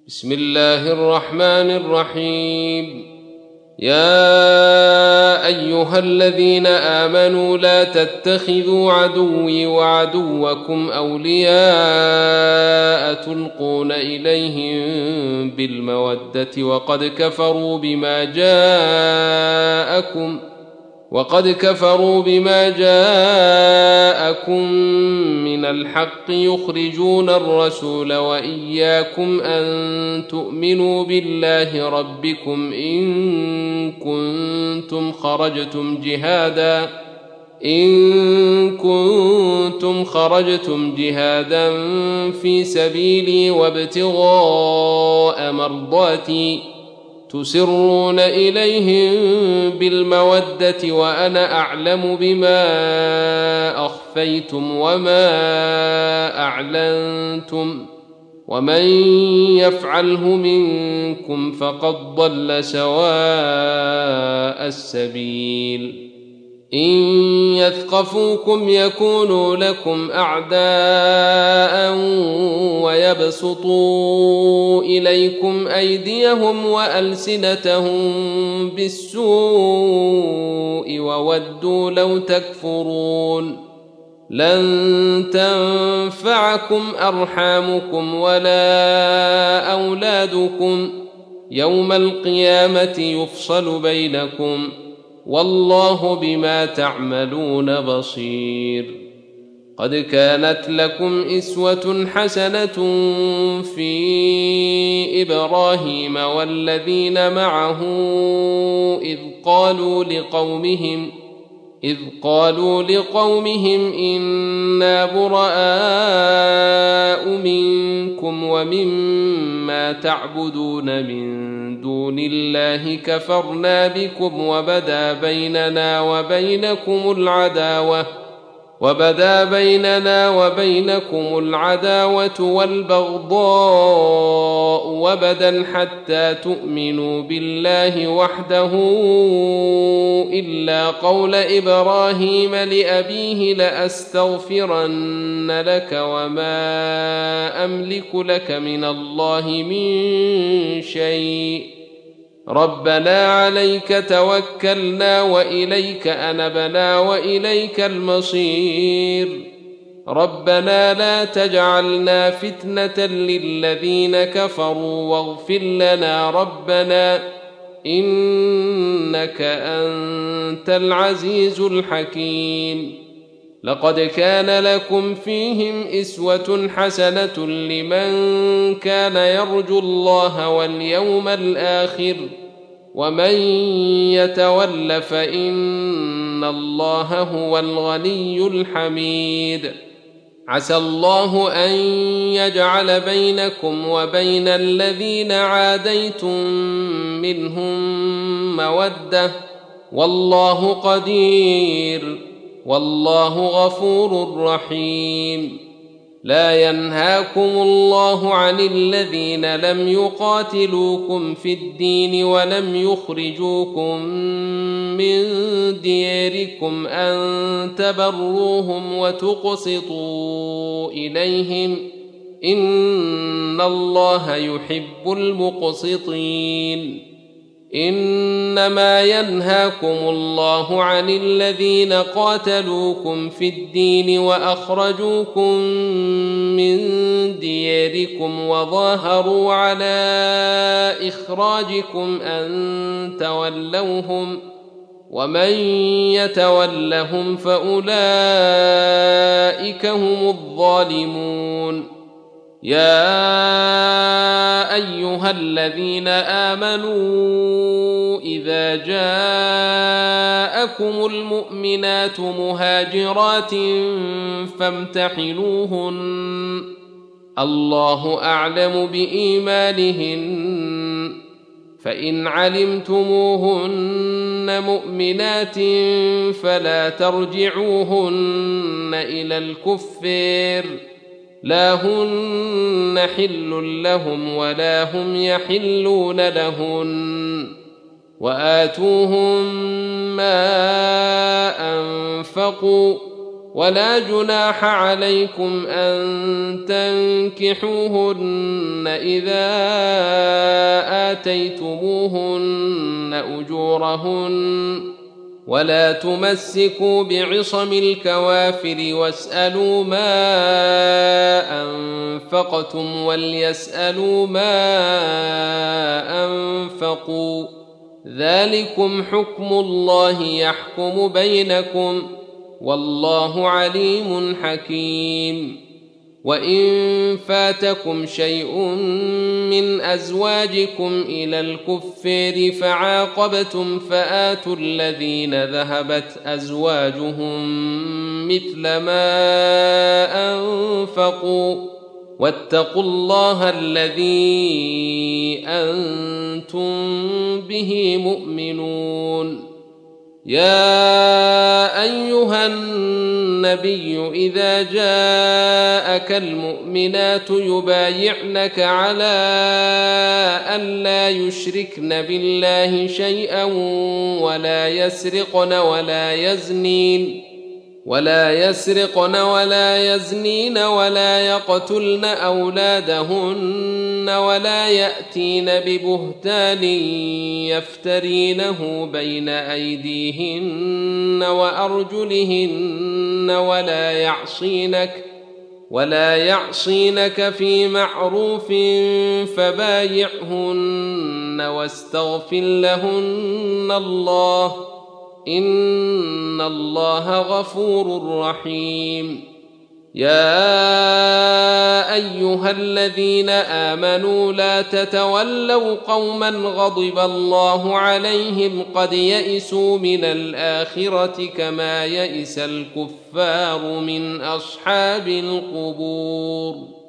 بسم الله الرحمن الرحيم. يا أيها الذين آمنوا لا تتخذوا عدوي وعدوكم أولياء تلقون إليهم بالمودة وقد كفروا بما جاءكم من الحق يخرجون الرسول وإياكم أن تؤمنوا بالله ربكم إن كنتم خرجتم جهادا في سبيلي وابتغاء مرضاتي تسرون إليهم بالمودة وأنا أعلم بما أخفيتم وما أعلنتم ومن يفعله منكم فقد ضل سواء السبيل. إن يثقفوكم يكونوا لكم أعداء ويبسطوا إليكم أيديهم وألسنتهم بالسوء وودوا لو تكفرون. لن تنفعكم أرحامكم ولا أولادكم يوم القيامة يفصل بينكم والله بما تعملون بصير. قد كانت لكم إسوة حسنة في إبراهيم والذين معه إذ قالوا لقومهم إنا براء منكم ومما تعبدون من دون الله كفرنا بكم وبدا بيننا وبينكم العداوة والبغضاء وبدا حتى تؤمنوا بالله وحده إلا قول إبراهيم لأبيه لأستغفرن لك وما أملك لك من الله من شيء ربنا عليك توكلنا وإليك أنبنا وإليك المصير. ربنا لا تجعلنا فتنة للذين كفروا واغفر لنا ربنا إنك أنت العزيز الحكيم. لقد كان لكم فيهم إسوة حسنة لمن كان يرجو الله واليوم الآخر ومن يتول فإن الله هو الغني الحميد. عسى الله أن يجعل بينكم وبين الذين عاديتم منهم مودة والله قدير والله غفور رحيم. لا ينهاكم الله عن الذين لم يقاتلوكم في الدين ولم يخرجوكم من دياركم أن تبروهم وتقسطوا إليهم إن الله يحب المقسطين. إنما ينهاكم الله عن الذين قاتلوكم في الدين وأخرجوكم من دياركم وظاهروا على إخراجكم أن تولوهم ومن يتولهم فأولئك هم الظالمون. يا أيها الذين آمنوا إذا جاءكم المؤمنات مهاجرات فامتحنوهن الله أعلم بإيمانهن فإن علمتموهن مؤمنات فلا ترجعوهن إلى الكفار لا هن حل لهم ولا هم يحلون لهن وآتوهم ما أنفقوا ولا جناح عليكم أن تنكحوهن إذا آتيتموهن أجورهن ولا تمسكوا بعصم الكوافر واسألوا ما أنفقتم وليسألوا ما أنفقوا ذلكم حكم الله يحكم بينكم والله عليم حكيم. وإن فاتكم شيء من أزواجكم إلى الكفار فعاقبتم فآتوا الذين ذهبت أزواجهم مثل ما أنفقوا واتقوا الله الذي أنتم به مؤمنون. يا أيها النبي إذا جاءك المؤمنات يبايعنك على أن لا يشركن بالله شيئا ولا يسرقن ولا يزنين ولا يقتلن أولادهن ولا يأتين ببهتان يفترينه بين أيديهن وأرجلهن ولا يعصينك في معروف فبايعهن واستغفر لهن الله إن الله غفور رحيم. يا أيها الذين آمنوا لا تتولوا قوما غضب الله عليهم قد يئسوا من الآخرة كما يئس الكفار من أصحاب القبور.